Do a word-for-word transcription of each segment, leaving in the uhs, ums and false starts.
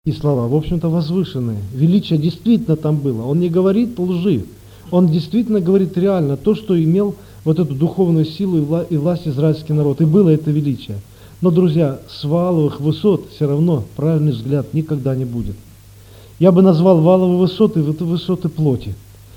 И слова, в общем-то, возвышенные. Величие действительно там было. Он не говорит лжи. Он действительно говорит реально то, что имел вот эту духовную силу и, вла- и власть израильский народ. И было это величие. Но, друзья, с валовых высот все равно правильный взгляд никогда не будет. Я бы назвал валовые высоты это высоты плоти.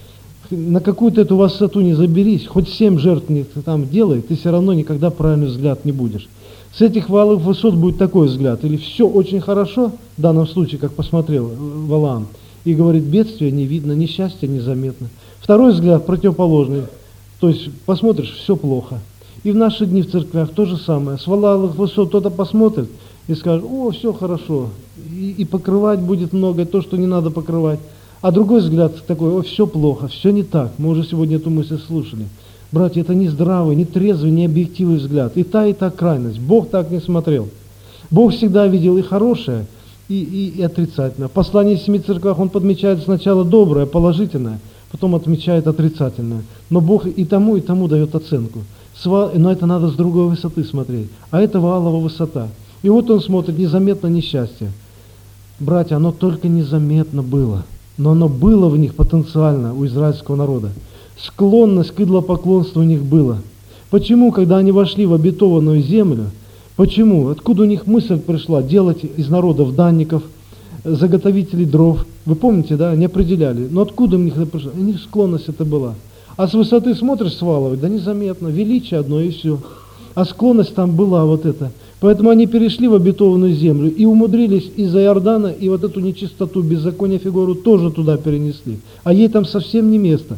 На какую-то эту высоту не заберись, хоть семь жертв не там делай, ты все равно никогда правильный взгляд не будешь. С этих валовых высот будет такой взгляд. Или все очень хорошо, в данном случае, как посмотрел Валаам, и говорит, бедствия не видно, несчастья незаметно. Второй взгляд противоположный. То есть посмотришь, все плохо. И в наши дни в церквях то же самое. С валовых высот кто-то посмотрит и скажет, о, все хорошо. И, и покрывать будет многое, то, что не надо покрывать. А другой взгляд такой, о, все плохо, все не так. Мы уже сегодня эту мысль слушали. Братья, это не здравый, не трезвый, не объективный взгляд. И та, и та крайность. Бог так не смотрел. Бог всегда видел и хорошее, и, и, и отрицательное. В послании семи церквях Он подмечает сначала доброе, положительное, потом отмечает отрицательное. Но Бог и тому, и тому дает оценку. Но это надо с другой высоты смотреть. А это валовая высота. И вот Он смотрит незаметно несчастье. Братья, оно только незаметно было. Но оно было в них потенциально у израильского народа. Склонность к идолопоклонству у них была. Почему, когда они вошли в обетованную землю, почему, откуда у них мысль пришла делать из народов данников, заготовителей дров? Вы помните, да, они определяли. Но откуда у них это пришло? У них склонность это была. А с высоты смотришь с валовой, да незаметно, величие одно и все. А склонность там была вот эта. Поэтому они перешли в обетованную землю и умудрились из-за Иордана и вот эту нечистоту, беззаконие фигуру тоже туда перенесли. А ей там совсем не место.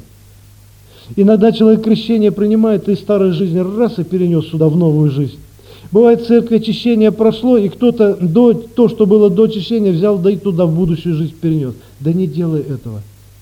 Иногда человек крещение принимает, и из старой жизни раз и перенес сюда в новую жизнь. Бывает, в церкви очищение прошло, и кто-то до, то, что было до очищения, взял, да и туда в будущую жизнь перенес. Да не делай этого.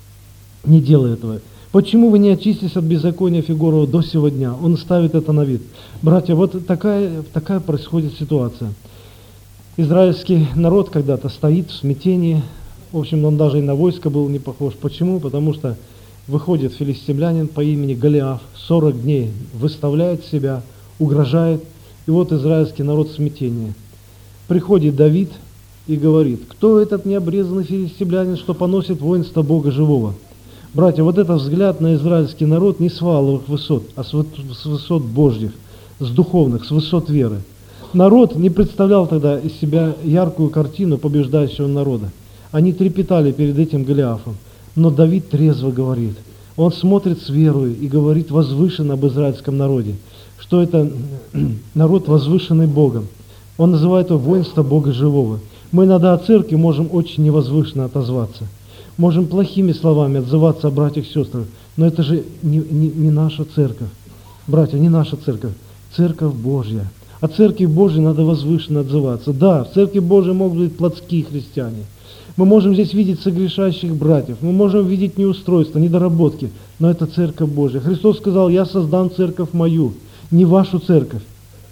Не делай этого. Почему вы не очистились от беззакония фигурного до сего дня? Он ставит это на вид. Братья, вот такая, такая происходит ситуация. Израильский народ когда-то стоит в смятении. В общем, он даже и на войско был не похож. Почему? Потому что выходит филистимлянин по имени Голиаф, сорок дней выставляет себя, угрожает. И вот израильский народ в смятении. Приходит Давид и говорит, кто этот необрезанный филистимлянин, что поносит воинство Бога живого? Братья, вот этот взгляд на израильский народ не с валовых высот, а с высот Божьих, с духовных, с высот веры. Народ не представлял тогда из себя яркую картину побеждающего народа. Они трепетали перед этим Голиафом. Но Давид трезво говорит. Он смотрит с верой и говорит возвышенно об израильском народе, что это народ, возвышенный Богом. Он называет его воинство Бога живого. Мы иногда о церкви можем очень невозвышенно отозваться. Можем плохими словами отзываться о братьях и сестрах, но это же не, не, не наша церковь. Братья, не наша церковь, церковь Божья. О церкви Божьей надо возвышенно отзываться. Да, в церкви Божьей могут быть плотские христиане. Мы можем здесь видеть согрешающих братьев, мы можем видеть неустройства, недоработки, но это церковь Божья. Христос сказал, я создам церковь мою, не вашу церковь.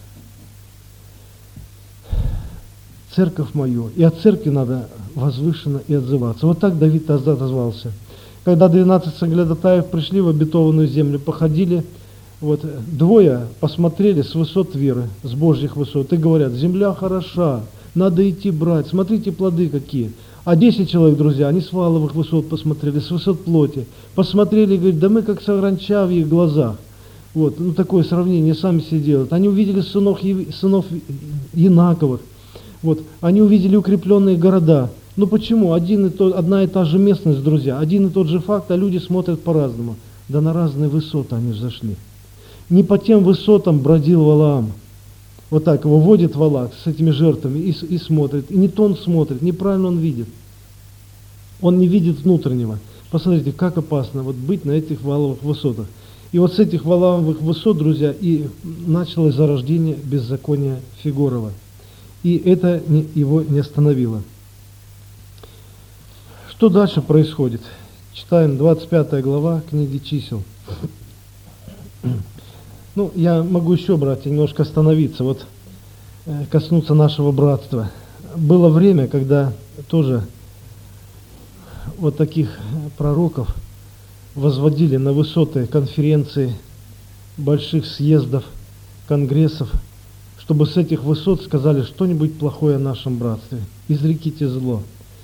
Церковь мою. И от церкви надо возвышенно и отзываться. Вот так Давид отозвался. Когда двенадцать соглядатаев пришли в обетованную землю, походили, вот двое посмотрели с высот веры, с Божьих высот, и говорят, земля хороша, надо идти брать, смотрите плоды какие. А десять человек, друзья, они с валовых высот посмотрели, с высот плоти, посмотрели и говорят, да мы как саранча в их глазах. Вот, ну такое сравнение сами себе делают. Они увидели сынов, сынов Янаковых, вот, они увидели укрепленные города. Ну почему? Один и тот, одна и та же местность, друзья, один и тот же факт, а люди смотрят по-разному. Да на разные высоты они взошли. Не по тем высотам бродил Валаам. Вот так его водит Валак с этими жертвами и, и смотрит. И не то он смотрит, неправильно он видит. Он не видит внутреннего. Посмотрите, как опасно вот быть на этих валовых высотах. И вот с этих валовых высот, друзья, и началось зарождение беззакония Фигорова. И это не, его не остановило. Что дальше происходит? Читаем двадцать пятая глава книги Чисел. Ну, я могу еще, братья, немножко остановиться, вот э, коснуться нашего братства. Было время, когда тоже вот таких пророков возводили на высоты конференции, больших съездов, конгрессов, чтобы с этих высот сказали что-нибудь плохое о нашем братстве. Изреките зло.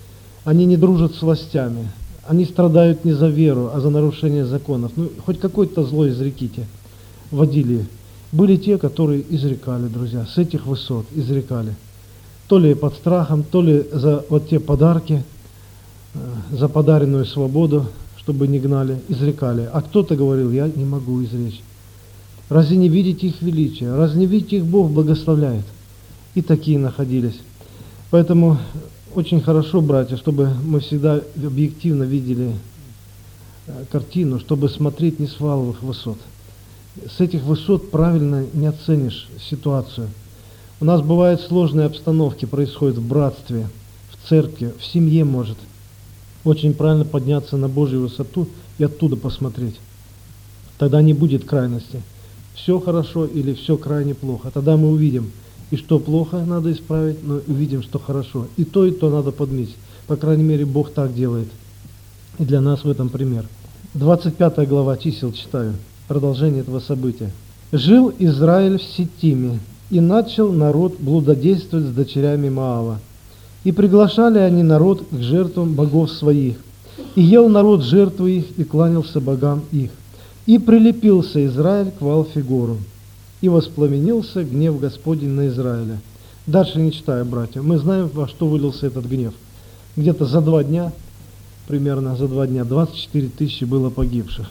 Они не дружат с властями. Они страдают не за веру, а за нарушение законов. Ну, хоть какое-то зло изреките. Водили. Были те, которые изрекали, друзья, с этих высот изрекали. То ли под страхом, то ли за вот те подарки, за подаренную свободу, чтобы не гнали, изрекали. А кто-то говорил, я не могу изречь. Разве не видите их величия? Разве не видите их Бог благословляет? И такие находились. Поэтому очень хорошо, братья, чтобы мы всегда объективно видели картину, чтобы смотреть не с валовых высот. С этих высот правильно не оценишь ситуацию. У нас бывают сложные обстановки, происходят в братстве, в церкви, в семье может. Очень правильно подняться на Божью высоту и оттуда посмотреть. Тогда не будет крайности. Все хорошо или все крайне плохо. Тогда мы увидим, и что плохо надо исправить, но увидим, что хорошо. И то, и то надо подметить. По крайней мере, Бог так делает. И для нас в этом пример. двадцать пятая глава чисел читаю. Продолжение этого события. «Жил Израиль в Ситиме, и начал народ блудодействовать с дочерями Моава. И приглашали они народ к жертвам богов своих. И ел народ жертвы их, и кланялся богам их. И прилепился Израиль к Ваал-Фигору. И воспламенился гнев Господень на Израиля». Дальше не читаю, братья. Мы знаем, во что вылился этот гнев. Где-то за два дня, примерно за два дня, двадцать четыре тысячи было погибших.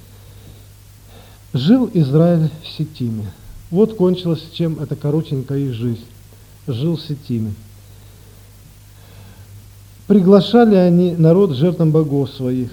Жил Израиль в Ситиме. Вот кончилась чем эта коротенькая их жизнь. Жил в Ситиме. Приглашали они народ жертвам богов своих.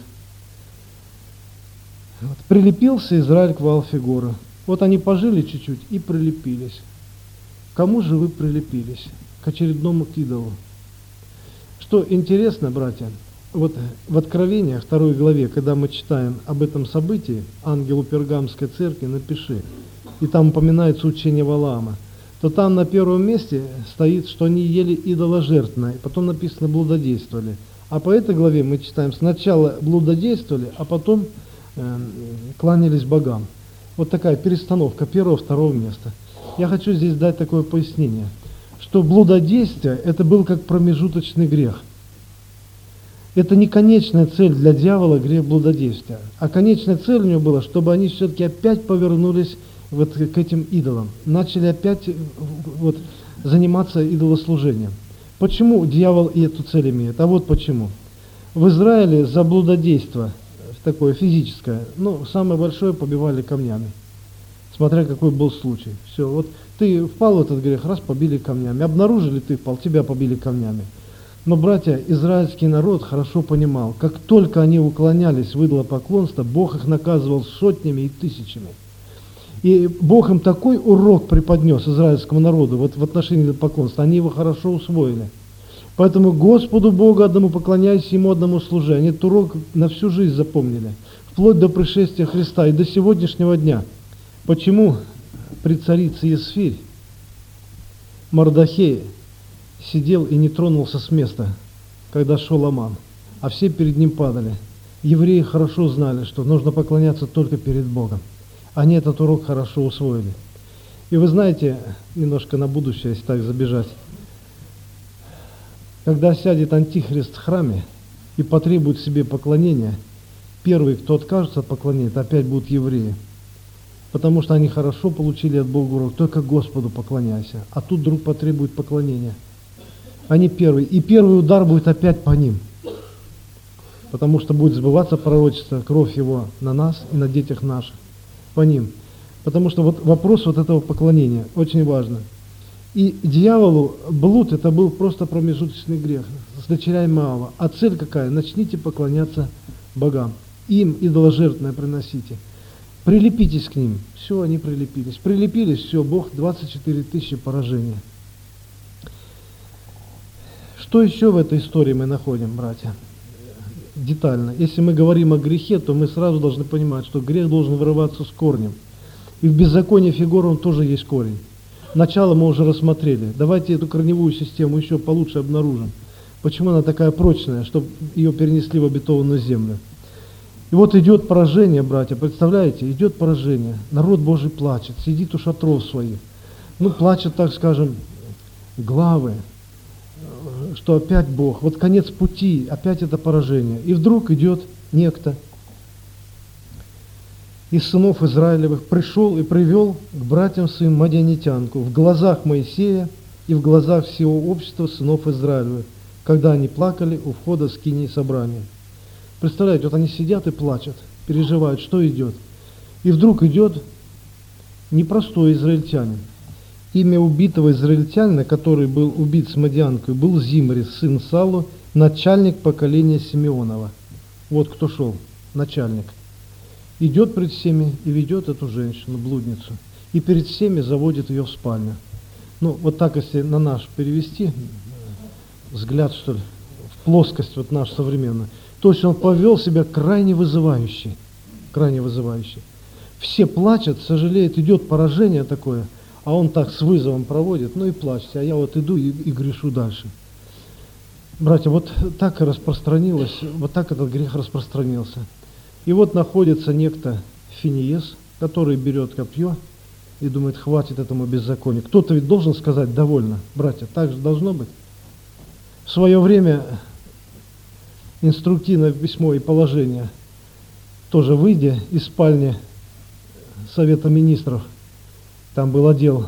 Вот. Прилепился Израиль к Ваал-Фигору. Вот они пожили чуть-чуть и прилепились. Кому же вы прилепились? К очередному идолу. Что интересно, братья, вот в Откровении, второй главе, когда мы читаем об этом событии, ангелу Пергамской церкви напиши, и там упоминается учение Валаама, то там на первом месте стоит, что они ели идоложертвенное, потом написано блудодействовали. А по этой главе мы читаем, сначала блудодействовали, а потом э, кланялись богам. Вот такая перестановка первого, второго места. Я хочу здесь дать такое пояснение, что блудодействие – это был как промежуточный грех. Это не конечная цель для дьявола грех блудодействия, а конечная цель у него была, чтобы они все-таки опять повернулись вот к этим идолам, начали опять вот, заниматься идолослужением. Почему дьявол и эту цель имеет? А вот почему. В Израиле за блудодейство, такое физическое, ну, самое большое побивали камнями, смотря какой был случай. Все, вот ты впал в этот грех, раз побили камнями, обнаружили ты впал, тебя побили камнями. Но, братья, израильский народ хорошо понимал, как только они уклонялись в идолопоклонство, Бог их наказывал сотнями и тысячами. И Бог им такой урок преподнес израильскому народу вот в отношении идолопоклонства, они его хорошо усвоили. Поэтому Господу Богу одному поклоняйся, Ему одному служи. Они этот урок на всю жизнь запомнили, вплоть до пришествия Христа и до сегодняшнего дня. Почему при царице Есфирь Мордохей сидел и не тронулся с места, когда шел Аман, а все перед ним падали? Евреи хорошо знали, что нужно поклоняться только перед Богом. Они этот урок хорошо усвоили. И вы знаете, немножко на будущее, если так забежать, когда сядет Антихрист в храме и потребует себе поклонения, первый, кто откажется от поклонения, это опять будут евреи. Потому что они хорошо получили от Бога урок, только Господу поклоняйся. А тут вдруг потребует поклонения. Они первые. И первый удар будет опять по ним. Потому что будет сбываться пророчество, кровь его на нас и на детях наших. По ним. Потому что вот вопрос вот этого поклонения очень важно. И дьяволу блуд это был просто промежуточный грех с дочерями Моава. А цель какая? Начните поклоняться богам. Им идоложертвенное приносите. Прилепитесь к ним. Все, они прилепились. Прилепились, все, Бог, двадцать четыре тысячи поражения. Что еще в этой истории мы находим, братья? Детально. Если мы говорим о грехе, то мы сразу должны понимать, что грех должен вырываться с корнем. И в беззаконии Фигора он тоже есть корень. Начало мы уже рассмотрели. Давайте эту корневую систему еще получше обнаружим. Почему она такая прочная, чтобы ее перенесли в обетованную землю. И вот идет поражение, братья, представляете, идет поражение. Народ Божий плачет, сидит у шатров своих. Ну, плачет, так скажем, главы, что опять Бог, вот конец пути, опять это поражение. И вдруг идет некто из сынов Израилевых, пришел и привел к братьям своим мадианитянку в глазах Моисея и в глазах всего общества сынов Израилевых, когда они плакали у входа в скинии собрания. Представляете, вот они сидят и плачут, переживают, что идет. И вдруг идет непростой израильтянин. Имя убитого израильтянина, который был убит с мадианкой, был Зимри, сын Саулу, начальник поколения Симеонова. Вот кто шел, начальник. Идет пред всеми и ведет эту женщину, блудницу. И перед всеми заводит ее в спальню. Ну, вот так, если на наш перевести, взгляд, что ли, в плоскость вот наш современную, то есть он повел себя крайне вызывающе. Крайне вызывающе. Все плачут, сожалеют, идет поражение такое, а он так с вызовом проводит, ну и плачьте, а я вот иду и, и грешу дальше. Братья, вот так и распространилось, вот так этот грех распространился. И вот находится некто Финиес, который берет копье и думает, хватит этому беззаконию. Кто-то ведь должен сказать, довольно, братья, так же должно быть. В свое время инструктивное письмо и положение, тоже выйдя из спальни Совета Министров, там был отдел,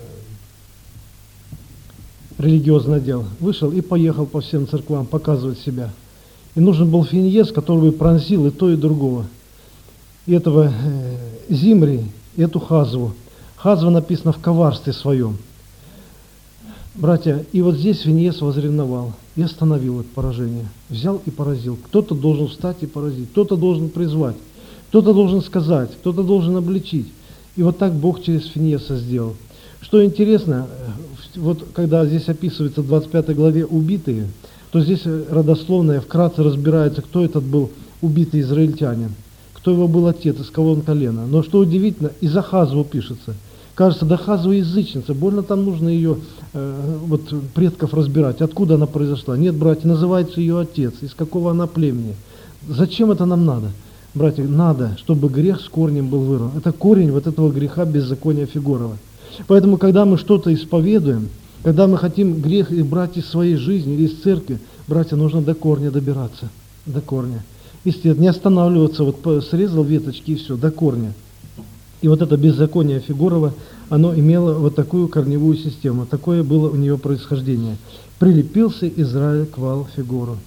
религиозный отдел, вышел и поехал по всем церквам показывать себя. И нужен был Финиес, который бы пронзил и то, и другого. И этого э, Зимри, и эту Хазву. Хазва написано в коварстве своем. Братья, и вот здесь Финиес возревновал и остановил это поражение. Взял и поразил. Кто-то должен встать и поразить, кто-то должен призвать, кто-то должен сказать, кто-то должен обличить. И вот так Бог через Финиеса сделал. Что интересно, вот когда здесь описывается в двадцать пятой главе убитые, то здесь родословная вкратце разбирается, кто этот был убитый израильтянин, кто его был отец, из кого он колено. Но что удивительно, и за Хазву пишется. Кажется, да Хазва язычница, больно там нужно ее, э, вот, предков разбирать, откуда она произошла. Нет, братья, называется ее отец, из какого она племени. Зачем это нам надо? Братья, надо, чтобы грех с корнем был вырван. Это корень вот этого греха беззакония Фигорова. Поэтому, когда мы что-то исповедуем, когда мы хотим грех и брать из своей жизни или из церкви, братья, нужно до корня добираться, до корня. Естественно, не останавливаться, вот срезал веточки и все, до корня. И вот это беззаконие Фигорова, оно имело вот такую корневую систему, такое было у нее происхождение. Прилепился Израиль к Ваал-Фигору.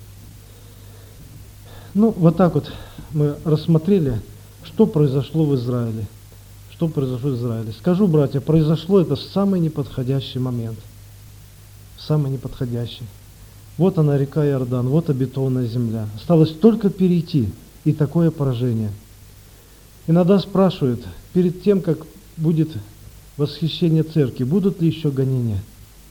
Ну, вот так вот мы рассмотрели, что произошло в Израиле. Что произошло в Израиле. Скажу, братья, произошло это в самый неподходящий момент. В самый неподходящий. Вот она, река Иордан, вот обетованная земля. Осталось только перейти, и такое поражение. Иногда спрашивают, перед тем, как будет восхищение церкви, будут ли еще гонения?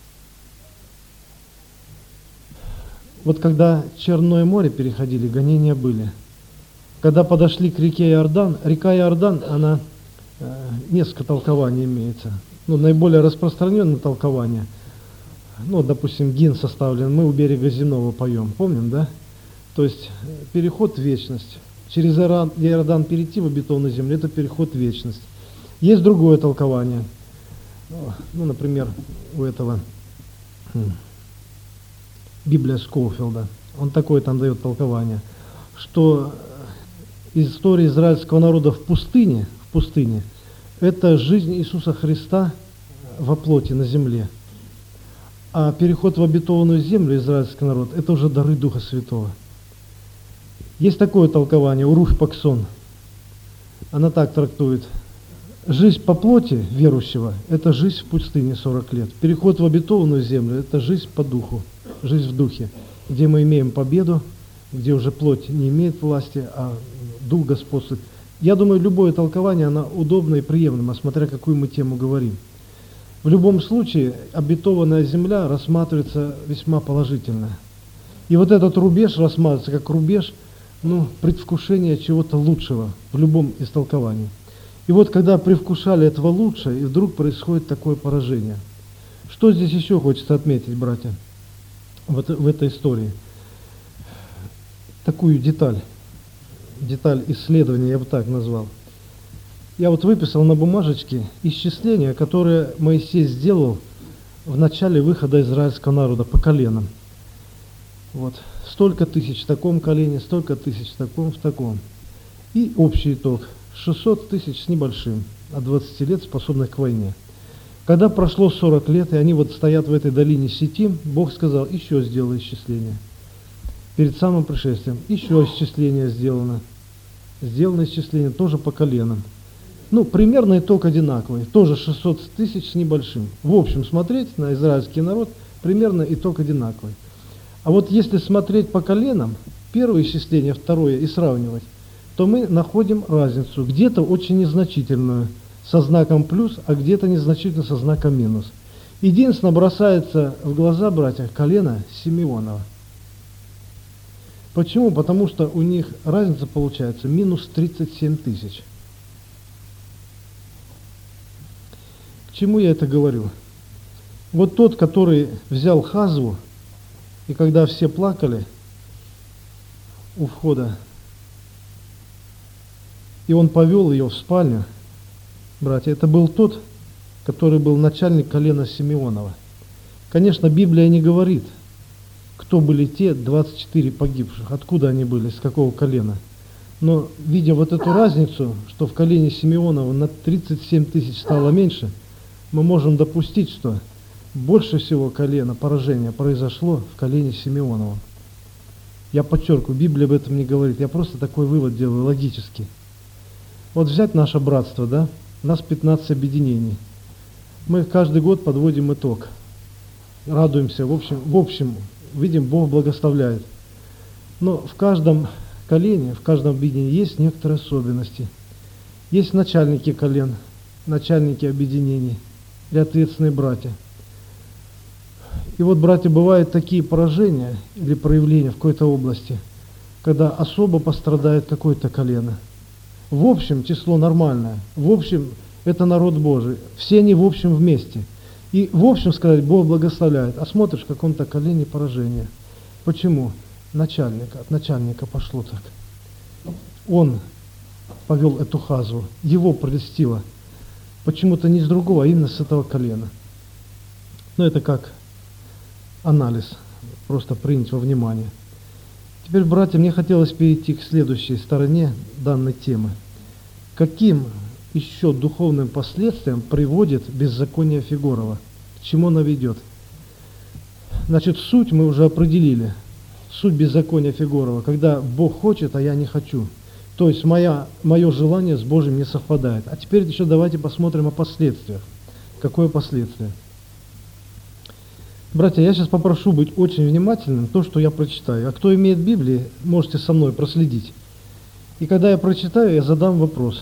Вот когда Черное море переходили, гонения были. Когда подошли к реке Иордан, река Иордан, она, э, несколько толкований имеется. Ну, наиболее распространенное толкование, ну, допустим, гимн составлен, мы у берега земного поем, помним, да? То есть переход в вечность. Через Иордан перейти в обетованную землю, это переход в вечность. Есть другое толкование. Ну, например, у этого Библия Скоуфилда. Он такое там дает толкование, что история израильского народа в пустыне, в пустыне, это жизнь Иисуса Христа во плоти на земле. А переход в обетованную землю, израильский народ, это уже дары Духа Святого. Есть такое толкование, Урух Паксон. Она так трактует. Жизнь по плоти верующего – это жизнь в пустыне сорок лет. Переход в обетованную землю – это жизнь по духу, жизнь в духе, где мы имеем победу, где уже плоть не имеет власти, а дух господствует. Я думаю, любое толкование, оно удобно и приемлемо, смотря какую мы тему говорим. В любом случае, обетованная земля рассматривается весьма положительно. И вот этот рубеж рассматривается как рубеж, ну, предвкушения чего-то лучшего в любом истолковании. И вот когда привкушали этого лучшего, и вдруг происходит такое поражение. Что здесь еще хочется отметить, братья, вот в этой истории? Такую деталь, деталь исследования, я бы так назвал. Я вот выписал на бумажечке исчисление, которое Моисей сделал в начале выхода израильского народа по коленам. Вот. Столько тысяч в таком колене, столько тысяч в таком, в таком. И общий итог. шестьсот тысяч с небольшим от двадцати лет, способных к войне. Когда прошло сорок лет, и они вот стоят в этой долине Ситим, Бог сказал, еще сделай исчисление. Перед самым пришествием еще исчисление сделано. Сделано исчисление тоже по коленам. Ну, примерно итог одинаковый. Тоже шестьсот тысяч с небольшим. В общем, смотреть на израильский народ, примерно итог одинаковый. А вот если смотреть по коленам, первое исчисление, второе, и сравнивать, то мы находим разницу, где-то очень незначительную, со знаком плюс, а где-то незначительно со знаком минус. Единственное, бросается в глаза, братья, колено Симеонова. Почему? Потому что у них разница получается минус тридцать семь тысяч. К чему я это говорю? Вот тот, который взял Хазву, и когда все плакали у входа, и он повел ее в спальню, братья, это был тот, который был начальник колена Симеонова. Конечно, Библия не говорит, кто были те двадцать четыре погибших, откуда они были, с какого колена. Но, видя вот эту разницу, что в колене Симеонова на тридцать семь тысяч стало меньше, мы можем допустить, что больше всего колена поражения произошло в колене Симеонова. Я подчеркиваю, Библия об этом не говорит, я просто такой вывод делаю логически. Вот взять наше братство, да, у нас пятнадцать объединений. Мы каждый год подводим итог, радуемся, в общем, в общем, видим, Бог благословляет. Но в каждом колене, в каждом объединении есть некоторые особенности. Есть начальники колен, начальники объединений и ответственные братья. И вот, братья, бывают такие поражения или проявления в какой-то области, когда особо пострадает какое-то колено. В общем, число нормальное. В общем, это народ Божий. Все они в общем вместе. И в общем сказать, Бог благословляет. А смотришь, в каком-то колене поражение. Почему? Начальника, от начальника пошло так. Он повел эту хазву. Его прелестило. Почему-то не с другого, а именно с этого колена. Но это как анализ. Просто принять во внимание. Теперь, братья, мне хотелось перейти к следующей стороне данной темы. Каким еще духовным последствиям приводит беззаконие Фигорова? К чему оно ведет? Значит, суть мы уже определили. Суть беззакония Фигорова, когда Бог хочет, а я не хочу. То есть моя, мое желание с Божьим не совпадает. А теперь еще давайте посмотрим о последствиях. Какое последствие? Братья, я сейчас попрошу быть очень внимательным то, что я прочитаю. А кто имеет Библии, можете со мной проследить. И когда я прочитаю, я задам вопрос.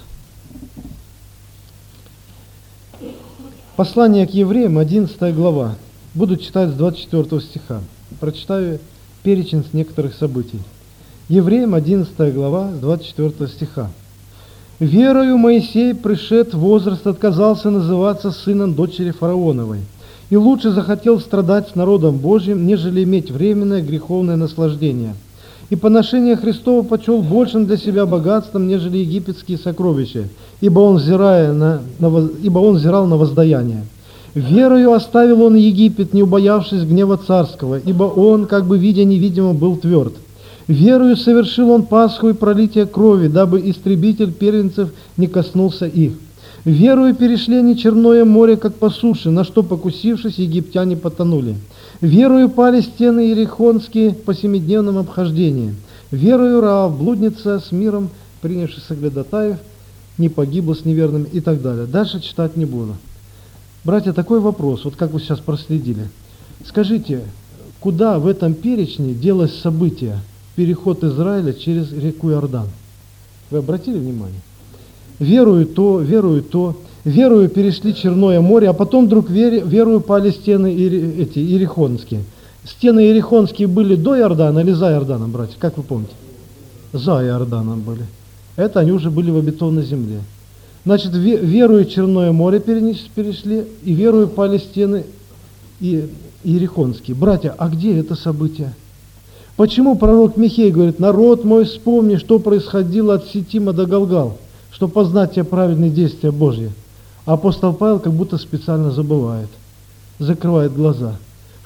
Послание к евреям, одиннадцатая глава. Буду читать с двадцать четвёртого стиха. Прочитаю перечень с некоторых событий. Евреям, одиннадцатая глава, с двадцать четвёртого стиха. «Верою Моисей, пришед в возраст, отказался называться сыном дочери фараоновой, и лучше захотел страдать с народом Божьим, нежели иметь временное греховное наслаждение. И поношение Христово почел большим для себя богатством, нежели египетские сокровища, ибо он, взирая на, на, ибо он взирал на воздаяние. Верою оставил он Египет, не убоявшись гнева царского, ибо он, как бы видя невидимо, был тверд. Верою совершил он Пасху и пролитие крови, дабы истребитель первенцев не коснулся их. Верою перешли они Черное море, как по суше, на что, покусившись, египтяне потонули. Верою пали стены Иерихонские по семидневном обхождении. Верою Раав, блудница с миром, принявших соглядатаев, не погибла с неверными и так далее. Дальше читать не буду. Братья, такой вопрос, вот как вы сейчас проследили. Скажите, куда в этом перечне делось событие, переход Израиля через реку Иордан? Вы обратили внимание? Верую то, верую то, верую перешли Черное море, а потом вдруг верую пали стены эти, Иерихонские. Стены Иерихонские были до Иордана или за Иорданом, братья, как вы помните? За Иорданом были. Это они уже были в обетованной земле. Значит, верую Черное море перешли, и верую пали стены Иерихонские. Братья, а где это событие? Почему пророк Михей говорит, народ мой, вспомни, что происходило от Ситима до Галгал, чтобы познать те праведные действия Божьи. А апостол Павел как будто специально забывает, закрывает глаза.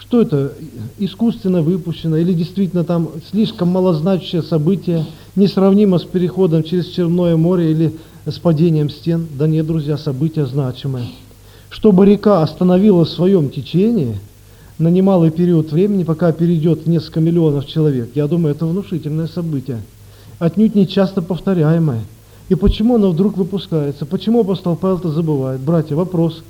Что это, искусственно выпущено, или действительно там слишком малозначащее событие, несравнимо с переходом через Черное море или с падением стен? Да нет, друзья, событие значимое. Чтобы река остановилась в своем течении на немалый период времени, пока перейдет несколько миллионов человек, я думаю, это внушительное событие, отнюдь не часто повторяемое. И почему оно вдруг выпускается? Почему апостол Павел это забывает? Братья, вопрос.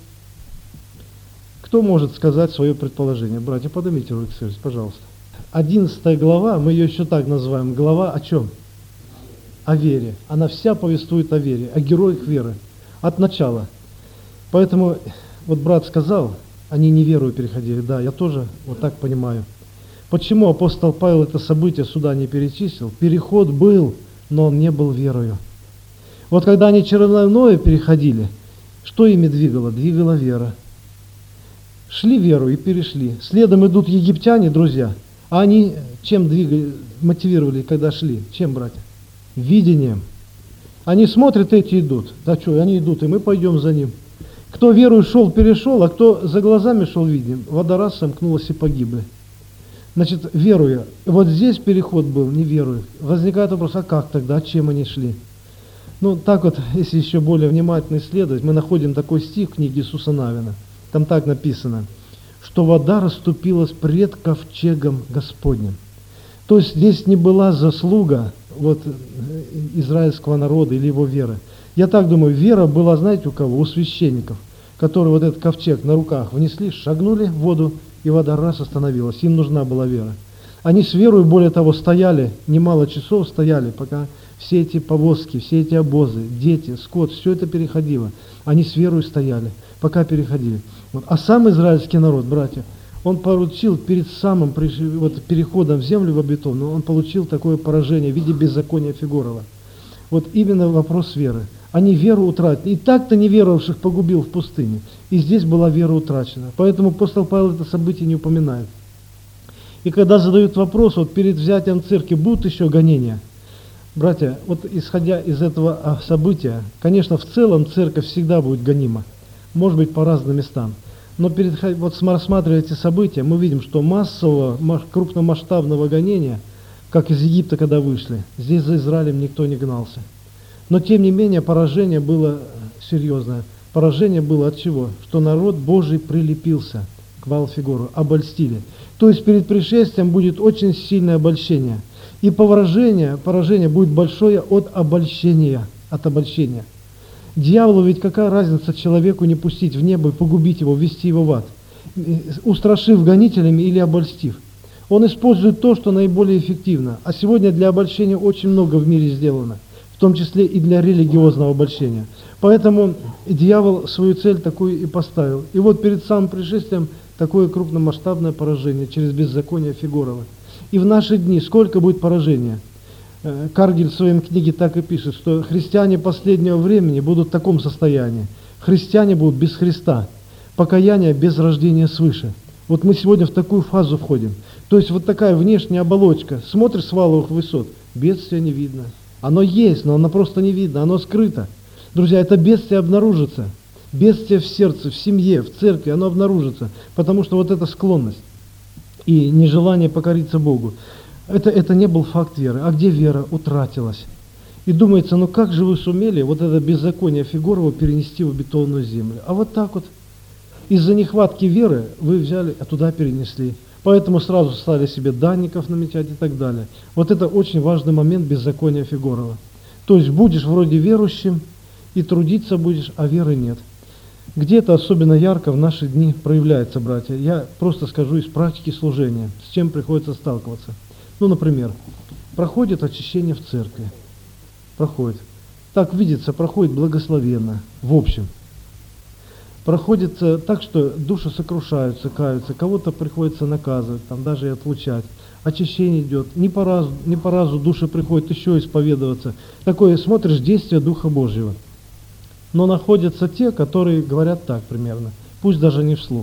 Кто может сказать свое предположение? Братья, поднимите руки, пожалуйста. Одиннадцатая глава, мы ее еще так называем, глава о чем? О вере. Она вся повествует о вере, о героях веры, от начала. Поэтому, вот брат сказал, они не верою переходили. Да, я тоже вот так понимаю. Почему апостол Павел это событие сюда не перечислил? Переход был, но он не был верою. Вот когда они Черное переходили, что ими двигало? Двигала вера. Шли веру и перешли. Следом идут египтяне, друзья. А они чем двигали, мотивировали, когда шли? Чем, братья? Видением. Они смотрят, эти идут. Да что, они идут, и мы пойдем за ним. Кто верою шел, перешел, а кто за глазами шел видением, вода раз сомкнулась и погибли. Значит, веруя. Вот здесь переход был, не веруя. Возникает вопрос, а как тогда, а чем они шли? Ну, так вот, если еще более внимательно исследовать, мы находим такой стих в книге Иисуса Навина. Там так написано, что вода расступилась пред ковчегом Господним. То есть здесь не была заслуга вот, израильского народа или его веры. Я так думаю, вера была, знаете, у кого? У священников, которые вот этот ковчег на руках внесли, шагнули в воду, и вода раз остановилась. Им нужна была вера. Они с верой, более того, стояли, немало часов стояли, пока все эти повозки, все эти обозы, дети, скот, все это переходило. Они с верой стояли, пока переходили. Вот. А сам израильский народ, братья, он получил перед самым вот, переходом в землю в обетованную, он получил такое поражение в виде беззакония Фигорова. Вот именно вопрос веры. Они веру утратили. И так-то неверовавших погубил в пустыне. И здесь была вера утрачена. Поэтому апостол Павел это событие не упоминает. И когда задают вопрос, вот перед взятием церкви будут еще гонения? Братья, вот исходя из этого события, конечно, в целом церковь всегда будет гонима. Может быть, по разным местам. Но перед, вот рассматривая эти события, мы видим, что массового, крупномасштабного гонения, как из Египта, когда вышли, здесь за Израилем никто не гнался. Но, тем не менее, поражение было серьезное. Поражение было от чего? Что народ Божий прилепился к Ваал-Фигору, обольстили. То есть перед пришествием будет очень сильное обольщение. И поражение, поражение будет большое от обольщения, от обольщения. Дьяволу ведь какая разница человеку не пустить в небо и погубить его, ввести его в ад, устрашив гонителями или обольстив. Он использует то, что наиболее эффективно. А сегодня для обольщения очень много в мире сделано, в том числе и для религиозного обольщения. Поэтому дьявол свою цель такую и поставил. И вот перед самым пришествием такое крупномасштабное поражение через беззаконие Фигорова. И в наши дни сколько будет поражения? Каргель в своей книге так и пишет, что христиане последнего времени будут в таком состоянии. Христиане будут без Христа, покаяние без рождения свыше. Вот мы сегодня в такую фазу входим. То есть вот такая внешняя оболочка. Смотришь с валовых высот, бедствия не видно. Оно есть, но оно просто не видно, оно скрыто. Друзья, это бедствие обнаружится. Бедствие в сердце, в семье, в церкви, оно обнаружится. Потому что вот эта склонность и нежелание покориться Богу, это, это не был факт веры. А где вера утратилась? И думается, ну как же вы сумели вот это беззаконие Фигорова перенести в обетованную землю? А вот так вот. Из-за нехватки веры вы взяли, а туда перенесли. Поэтому сразу стали себе данников намечать и так далее. Вот это очень важный момент беззакония Фигорова. То есть будешь вроде верующим и трудиться будешь, а веры нет. Где-то особенно ярко в наши дни проявляется, братья. Я просто скажу из практики служения, с чем приходится сталкиваться. Ну, например, проходит очищение в церкви. Проходит. Так видится, проходит благословенно, в общем. Проходит так, что души сокрушаются, каются, кого-то приходится наказывать, там даже и отлучать. Очищение идет, не по разу, не по разу души приходят еще исповедоваться. Такое, смотришь, действие Духа Божьего. Но находятся те, которые говорят так примерно, пусть даже не вслух.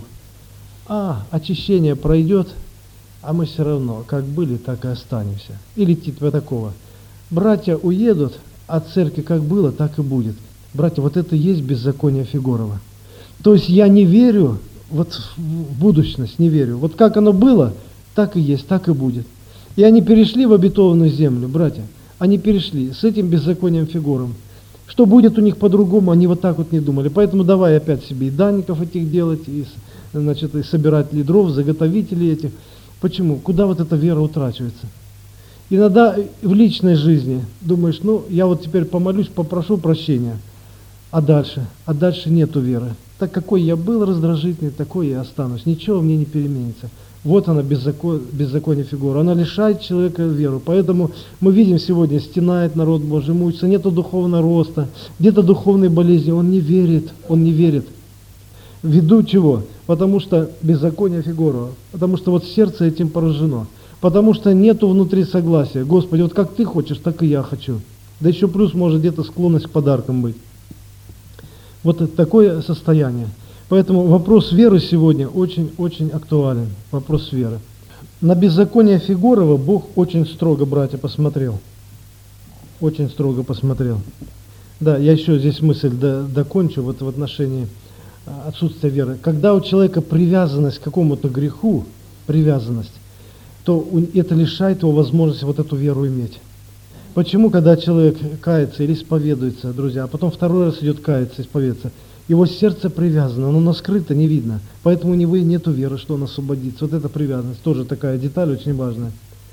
А, очищение пройдет, а мы все равно, как были, так и останемся. Или типа такого. Братья уедут, а церкви как было, так и будет. Братья, вот это и есть беззаконие Фигорова. То есть я не верю вот в будущность не верю. Вот как оно было, так и есть, так и будет. И они перешли в обетованную землю, братья. Они перешли с этим беззаконием фигуром. Что будет у них по-другому, они вот так вот не думали. Поэтому давай опять себе и данников этих делать, и, значит, и собирателей дров, заготовителей этих. Почему? Куда вот эта вера утрачивается? Иногда в личной жизни думаешь, ну, я вот теперь помолюсь, попрошу прощения. А дальше? А дальше нету веры. Так какой я был раздражительный, такой я останусь. Ничего мне не переменится. Вот она, беззакон, беззаконие фигура. Она лишает человека веру. Поэтому мы видим сегодня, стенает народ Божий, мучится, нету духовного роста, где-то духовной болезни. Он не верит, он не верит. Ввиду чего? Потому что беззаконие фигура. Потому что вот сердце этим поражено. Потому что нету внутри согласия. Господи, вот как Ты хочешь, так и я хочу. Да еще плюс может где-то склонность к подаркам быть. Вот такое состояние. Поэтому вопрос веры сегодня очень-очень актуален. Вопрос веры. На беззаконие Фигурова Бог очень строго, братья, посмотрел. Очень строго посмотрел. Да, я еще здесь мысль докончу вот в отношении отсутствия веры. Когда у человека привязанность к какому-то греху, привязанность, то это лишает его возможности вот эту веру иметь. Почему, когда человек кается или исповедуется, друзья, а потом второй раз идет каяться, исповедаться, его сердце привязано, оно скрыто, не видно. Поэтому у него и нету веры, что он освободится. Вот эта привязанность, тоже такая деталь очень важная.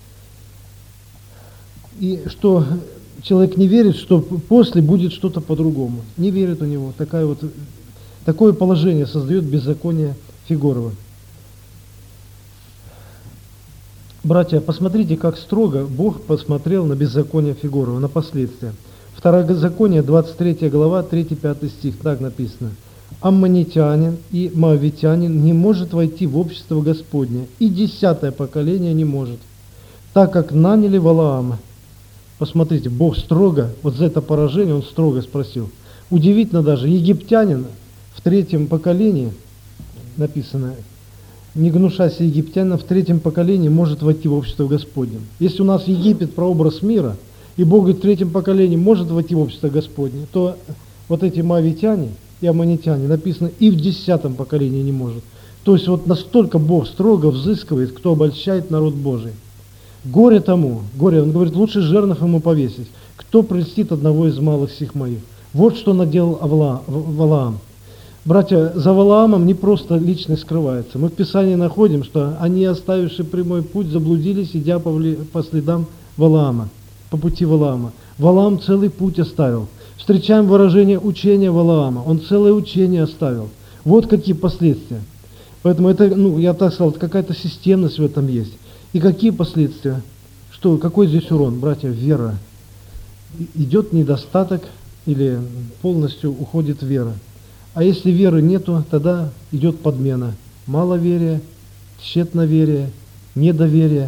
И что человек не верит, что после будет что-то по-другому. Не верит у него. Такая вот, такое положение создает беззаконие Фигурова. Братья, посмотрите, как строго Бог посмотрел на беззаконие Фигурова, на последствия. Второзаконие, двадцать третья глава, третий-пятый стих, так написано. Аммонитянин и моавитянин не может войти в общество Господне, и десятое поколение не может, так как наняли Валаама. Посмотрите, Бог строго, вот за это поражение Он строго спросил. Удивительно даже, египтянин в третьем поколении, написано, не гнушайся египтянина, в третьем поколении может войти в общество Господне. Если у нас Египет прообраз мира, и Бог говорит, в третьем поколении может войти в общество Господне, то вот эти моавитяне и аммонитяне, написано, и в десятом поколении не может. То есть вот настолько Бог строго взыскивает, кто обольщает народ Божий. Горе тому, горе, он говорит, лучше жернов ему повесить, кто прельстит одного из малых сих моих. Вот что наделал Валаам. Братья, за Валаамом не просто личность скрывается. Мы в Писании находим, что они, оставивши прямой путь, заблудились, идя по следам Валаама, по пути Валаама. Валаам целый путь оставил. Встречаем выражение учения Валаама. Он целое учение оставил. Вот какие последствия. Поэтому это, ну, я так сказал, какая-то системность в этом есть. И какие последствия? Что, какой здесь урон, братья? Вера. Идет недостаток или полностью уходит вера. А если веры нету, тогда идет подмена. Маловерие, тщетноверие, недоверие,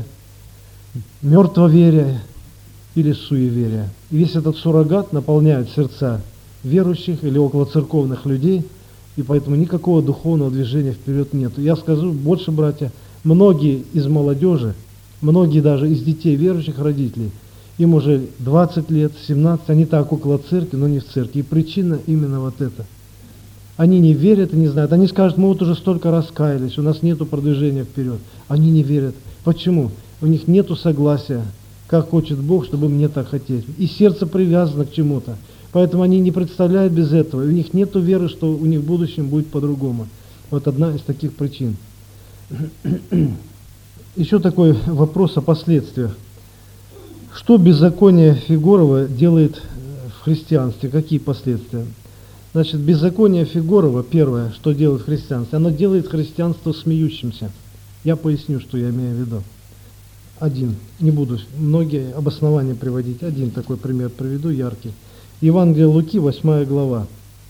мертвоверие или суеверие. И весь этот суррогат наполняет сердца верующих или околоцерковных людей, и поэтому никакого духовного движения вперед нет. Я скажу больше, братья, многие из молодежи, многие даже из детей верующих родителей, им уже двадцать лет, семнадцать, они так около церкви, но не в церкви. И причина именно вот эта. Они не верят и не знают. Они скажут, мы вот уже столько раскаялись, у нас нету продвижения вперед. Они не верят. Почему? У них нету согласия, как хочет Бог, чтобы мне так хотеть. И сердце привязано к чему-то. Поэтому они не представляют без этого. И у них нету веры, что у них в будущем будет по-другому. Вот одна из таких причин. Еще такой вопрос о последствиях. Что беззаконие Фигурова делает в христианстве? Какие последствия? Значит, беззаконие Фигурова, первое, что делает в христианстве, оно делает христианство смеющимся. Я поясню, что я имею в виду. Один, не буду многие обоснования приводить, один такой пример приведу, яркий. Евангелие Луки, восьмая глава.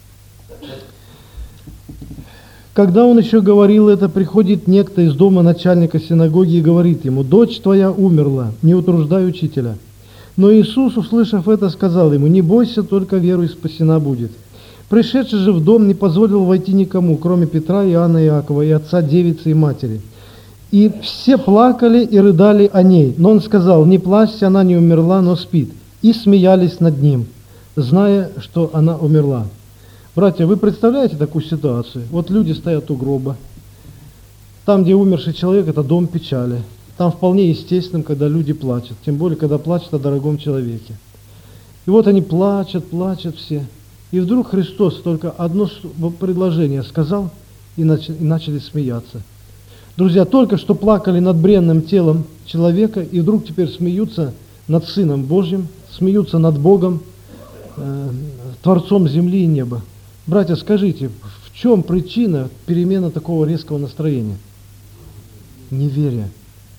Когда он еще говорил это, приходит некто из дома начальника синагоги и говорит ему, «Дочь твоя умерла, не утруждай учителя». Но Иисус, услышав это, сказал ему, «Не бойся, только веруй, спасена будет». Пришедший же в дом не позволил войти никому, кроме Петра, Иоанна и Иакова, и отца девицы и матери. И все плакали и рыдали о ней. Но он сказал, не плачьте, она не умерла, но спит. И смеялись над ним, зная, что она умерла. Братья, вы представляете такую ситуацию? Вот люди стоят у гроба, Там, где умерший человек, это дом печали. Там вполне естественным, когда люди плачут, тем более, когда плачут о дорогом человеке. И вот они плачут, плачут все. И вдруг Христос только одно предложение сказал, и начали смеяться. Друзья, только что плакали над бренным телом человека, и вдруг теперь смеются над Сыном Божьим, смеются над Богом, э, Творцом земли и неба. Братья, скажите, в чем причина перемены такого резкого настроения? Неверие.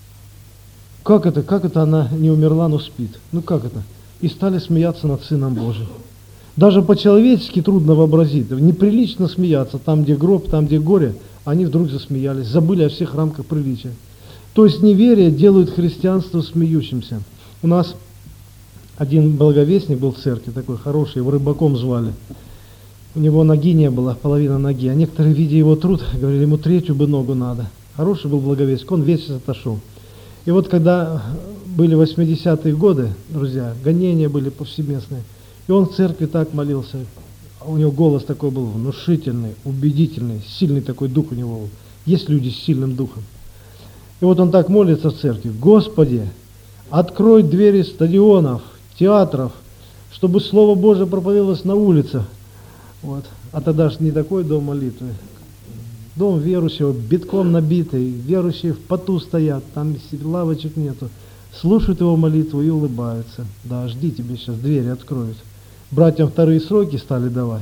Как это? Как это она не умерла, но спит? Ну как это? И стали смеяться над Сыном Божьим. Даже по-человечески трудно вообразить. Неприлично смеяться. Там, где гроб, там, где горе, они вдруг засмеялись, забыли о всех рамках приличия. То есть неверие делает христианство смеющимся. У нас один благовестник был в церкви, такой хороший, его Рыбаком звали. У него ноги не было, половина ноги. А некоторые, видя его труд, говорили, ему третью бы ногу надо. Хороший был благовестник, он весь отошел. И вот когда были восьмидесятые годы, друзья, гонения были повсеместные, и он в церкви так молился, у него голос такой был внушительный, убедительный, сильный такой дух у него был. Есть люди с сильным духом. И вот он так молится в церкви: Господи, открой двери стадионов, театров, чтобы Слово Божие проповедовалось на улицах. Вот. А тогда же не такой дом молитвы. Дом верующего битком набитый, верующие в поту стоят, там лавочек нету. Слушают его молитву и улыбаются. Да, жди, тебе сейчас двери откроют. Братьям вторые сроки стали давать.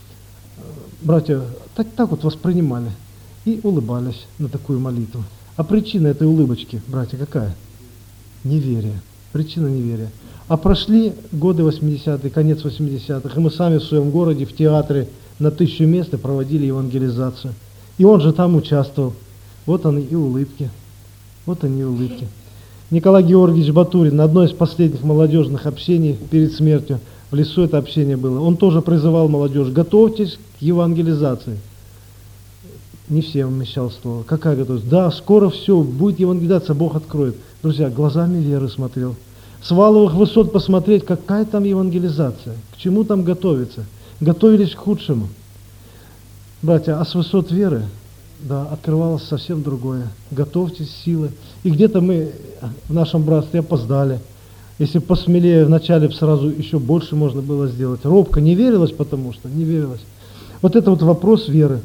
Братья так, так вот воспринимали и улыбались на такую молитву. А причина этой улыбочки, братья, какая? Неверие. Причина неверия. А прошли годы восьмидесятые, конец восьмидесятых, и мы сами в своем городе, в театре на тысячу мест проводили евангелизацию. И он же там участвовал. Вот они и улыбки. Вот они и улыбки. Николай Георгиевич Батурин на одной из последних молодежных общений перед смертью, в лесу это общение было, он тоже призывал молодежь: готовьтесь к евангелизации. Не всем вмещал слово. Какая готовность? Да, скоро все, будет евангелизация, Бог откроет. Друзья, глазами веры смотрел. С валовых высот посмотреть, какая там евангелизация, к чему там готовиться. Готовились к худшему. Братья, а с высот веры, да, открывалось совсем другое. Готовьтесь, силы. И где-то мы в нашем братстве опоздали. Если посмелее вначале сразу еще больше можно было сделать. Робко не верилось, потому что не верилось. Вот это вот вопрос веры.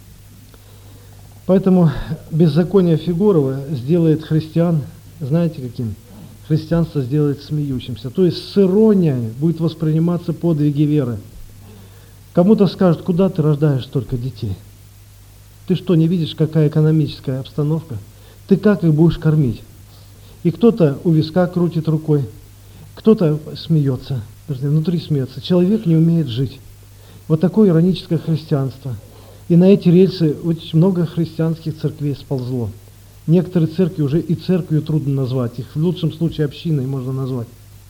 Поэтому беззаконие Фигурова сделает христиан, знаете каким? Христианство сделает смеющимся. То есть с иронией будет восприниматься подвиги веры. Кому-то скажут: куда ты рождаешь столько детей? Ты что, не видишь, какая экономическая обстановка? Ты как их будешь кормить? И кто-то у виска крутит рукой, кто-то смеется, внутри смеется. Человек не умеет жить. Вот такое ироническое христианство. И на эти рельсы очень много христианских церквей сползло. Некоторые церкви уже и церковью трудно назвать, их в лучшем случае общиной можно назвать.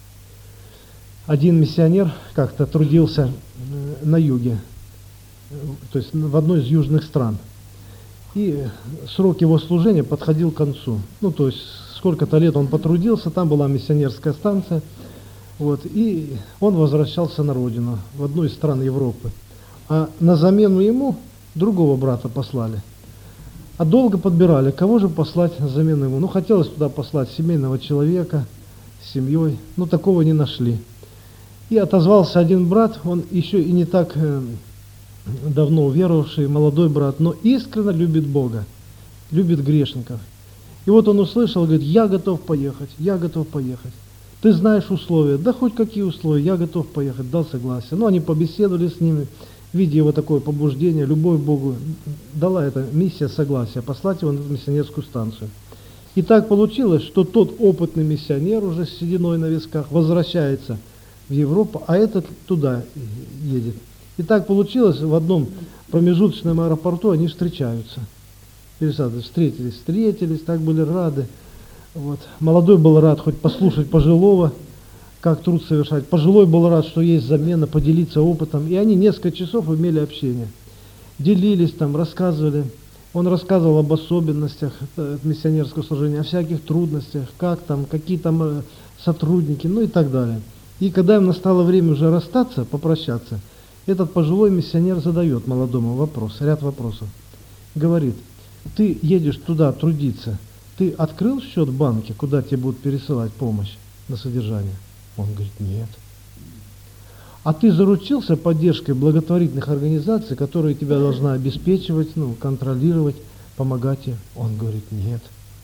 Один миссионер как-то трудился на юге, то есть в одной из южных стран. И срок его служения подходил к концу. Ну, то есть сколько-то лет он потрудился, там была миссионерская станция, вот, и он возвращался на родину, в одну из стран Европы. А на замену ему другого брата послали. А долго подбирали, кого же послать на замену ему. Ну, хотелось туда послать семейного человека с семьей, но такого не нашли. И отозвался один брат, он еще и не так э, давно уверовавший, молодой брат, но искренне любит Бога, любит грешников. И вот он услышал, говорит: я готов поехать, я готов поехать. Ты знаешь условия? Да хоть какие условия, я готов поехать, дал согласие. Ну, они побеседовали с ними, видя его такое побуждение, любовь к Богу, дала эта миссия согласия, послать его на миссионерскую станцию. И так получилось, что тот опытный миссионер уже с сединой на висках возвращается в Европу, а этот туда едет. И так получилось, в одном промежуточном аэропорту они встречаются. Встретились, встретились, так были рады. Вот. Молодой был рад хоть послушать пожилого, как труд совершать. Пожилой был рад, что есть замена, поделиться опытом. И они несколько часов имели общение. Делились там, рассказывали. Он рассказывал об особенностях миссионерского служения, о всяких трудностях, как там, какие там сотрудники, ну и так далее. И когда им настало время уже расстаться, попрощаться, этот пожилой миссионер задает молодому вопрос, ряд вопросов. Говорит: Ты едешь туда трудиться, ты открыл счет в банке, куда тебе будут пересылать помощь на содержание? Он говорит, нет. А ты заручился поддержкой благотворительных организаций, которые тебя должна обеспечивать, ну, контролировать, помогать тебе? Он говорит, нет.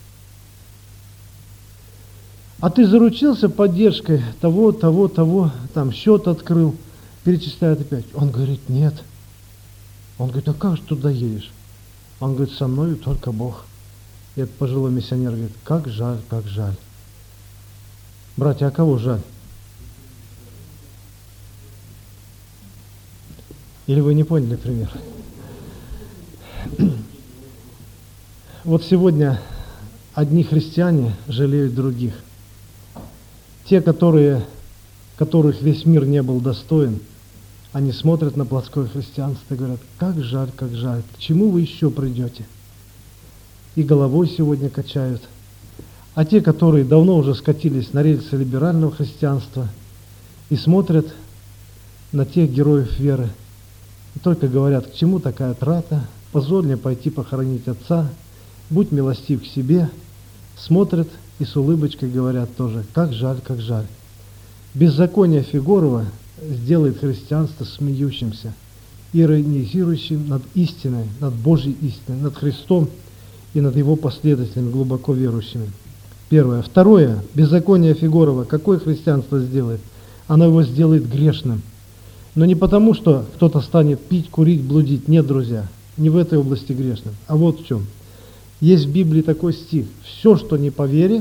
А ты заручился поддержкой того, того, того, там счет открыл, перечисляет опять. Он говорит, нет. Он говорит, а как же туда едешь? Он говорит, со мною только Бог. И этот пожилой миссионер говорит, как жаль, как жаль. Братья, а кого жаль? Или вы не поняли пример? Вот сегодня одни христиане жалеют других. Те, которые, которых весь мир не был достоин, они смотрят на плотское христианство и говорят, как жаль, как жаль, к чему вы еще придете? И головой сегодня качают. А те, которые давно уже скатились на рельсы либерального христианства и смотрят на тех героев веры, и только говорят, к чему такая трата, позволь пойти похоронить отца, будь милостив к себе, смотрят и с улыбочкой говорят тоже, как жаль, как жаль. Беззаконие Фигурова сделает христианство смеющимся, иронизирующим над истиной, над Божьей истиной, над Христом и над Его последователями, глубоко верующими. Первое. Второе. Беззаконие Фигурова. Какое христианство сделает? Оно его сделает грешным. Но не потому, что кто-то станет пить, курить, блудить. Нет, друзья, не в этой области грешным. А вот в чем. Есть в Библии такой стих. Все, что не по вере,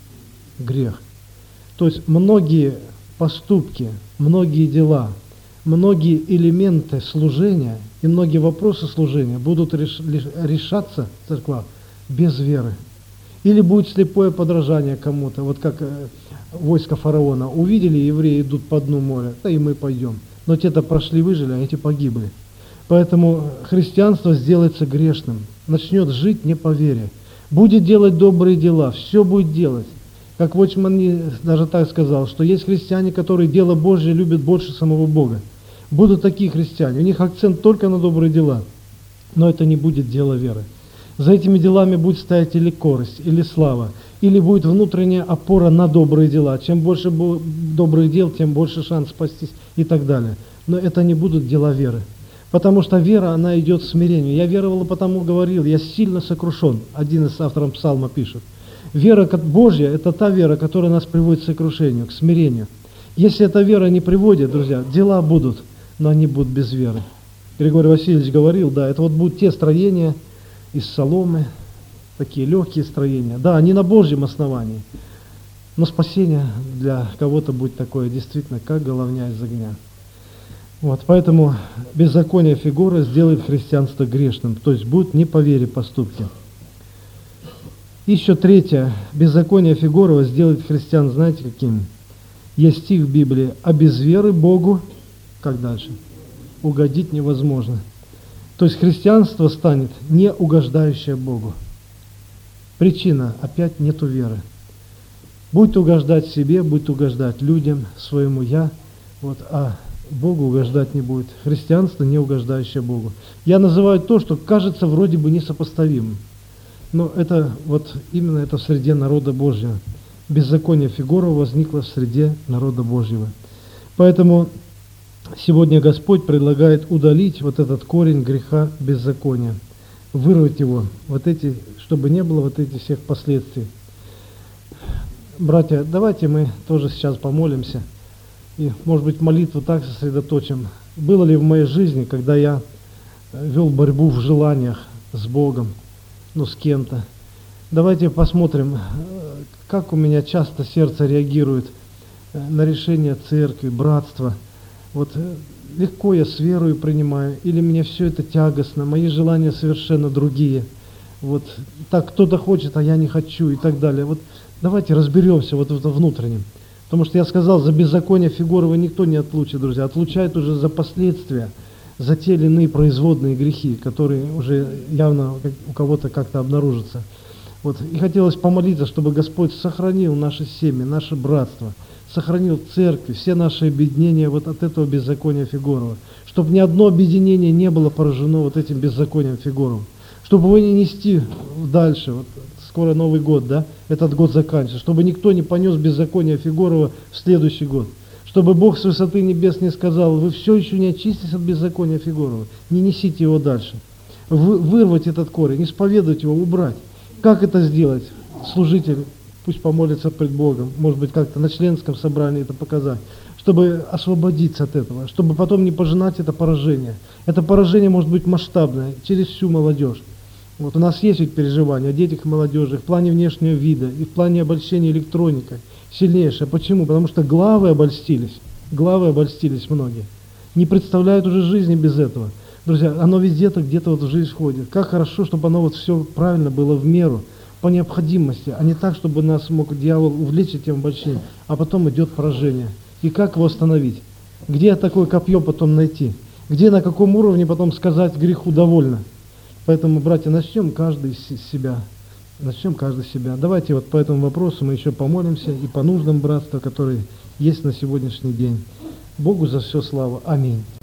грех. То есть многие поступки, многие дела, многие элементы служения и многие вопросы служения будут реш, решаться в церквах без веры. Или будет слепое подражание кому-то, вот как э, войско фараона. Увидели, евреи идут по дну моря, да и мы пойдем. Но те-то прошли, выжили, а эти погибли. Поэтому христианство сделается грешным, начнет жить не по вере, будет делать добрые дела, все будет делать. Как Watchman даже так сказал, что есть христиане, которые дело Божье любят больше самого Бога. Будут такие христиане, у них акцент только на добрые дела, но это не будет дело веры. За этими делами будет стоять или корость, или слава, или будет внутренняя опора на добрые дела. Чем больше добрых дел, тем больше шанс спастись и так далее. Но это не будут дела веры. Потому что вера, она идет в смирению. Я веровал, потому говорил, я сильно сокрушен. Один из авторов псалма пишет. Вера Божья – это та вера, которая нас приводит к сокрушению, к смирению. Если эта вера не приводит, друзья, дела будут, но они будут без веры. Григорий Васильевич говорил, да, это вот будут те строения из соломы, такие легкие строения. Да, они на Божьем основании, но спасение для кого-то будет такое, действительно, как головня из огня. Вот, поэтому беззаконие Фигура сделает христианство грешным, то есть будут не по вере поступки. Еще третье. Беззаконие Фигурова сделает христиан, знаете, каким? Есть стих в Библии. А без веры Богу, как дальше? Угодить невозможно. То есть христианство станет не угождающее Богу. Причина, опять нету веры. Будет угождать себе, будет угождать людям, своему «я», вот, а Богу угождать не будет. Христианство не угождающее Богу. Я называю то, что кажется вроде бы несопоставимым. Но это вот именно это в среде народа Божьего. Беззаконие Фигурова возникло в среде народа Божьего. Поэтому сегодня Господь предлагает удалить вот этот корень греха беззакония, вырвать его, вот эти, чтобы не было вот этих всех последствий. Братья, давайте мы тоже сейчас помолимся и, может быть, молитву так сосредоточим. Было ли в моей жизни, когда я вел борьбу в желаниях с Богом, ну, с кем-то. Давайте посмотрим, как у меня часто сердце реагирует на решение церкви, братства. Вот легко я с верою принимаю, или мне все это тягостно, мои желания совершенно другие. Вот так кто-то хочет, а я не хочу и так далее. Вот давайте разберемся вот в этом внутреннем. Потому что я сказал, за беззаконие Фигурова никто не отлучит, друзья. Отлучают уже за последствия, за те или иные производные грехи, которые уже явно у кого-то как-то обнаружатся. Вот. И хотелось помолиться, чтобы Господь сохранил наши семьи, наше братство, сохранил церкви, все наши объединения вот от этого беззакония Фигурова. Чтобы ни одно объединение не было поражено вот этим беззаконием Фигуровым. чтобы его не нести дальше. Вот скоро Новый год, да? Этот год заканчивается. Чтобы никто не понес беззакония Фигурова в следующий год. Чтобы Бог с высоты небес не сказал: вы все еще не очиститесь от беззакония Фигурова, не несите его дальше. Вы, вырвать этот корень, исповедовать его, убрать. Как это сделать? Служитель пусть помолится пред Богом, может быть, как-то на членском собрании это показать, чтобы освободиться от этого, чтобы потом не пожинать это поражение. Это поражение может быть масштабное, через всю молодежь. Вот у нас есть ведь переживания о детях и молодежи в плане внешнего вида и в плане обольщения электроникой. Сильнейшее. Почему? Потому что главы обольстились. Главы обольстились многие. Не представляют уже жизни без этого. Друзья, оно везде-то где-то вот в жизнь входит. Как хорошо, чтобы оно вот все правильно было в меру, по необходимости, а не так, чтобы нас мог дьявол увлечь этим обольщением, а потом идет поражение. И как его остановить? Где такое копье потом найти? Где, на каком уровне потом сказать греху довольно? Поэтому, братья, начнем каждый с себя. Начнем каждый с себя. Давайте вот по этому вопросу мы еще помолимся и по нуждам братства, которые есть на сегодняшний день. Богу за все слава. Аминь.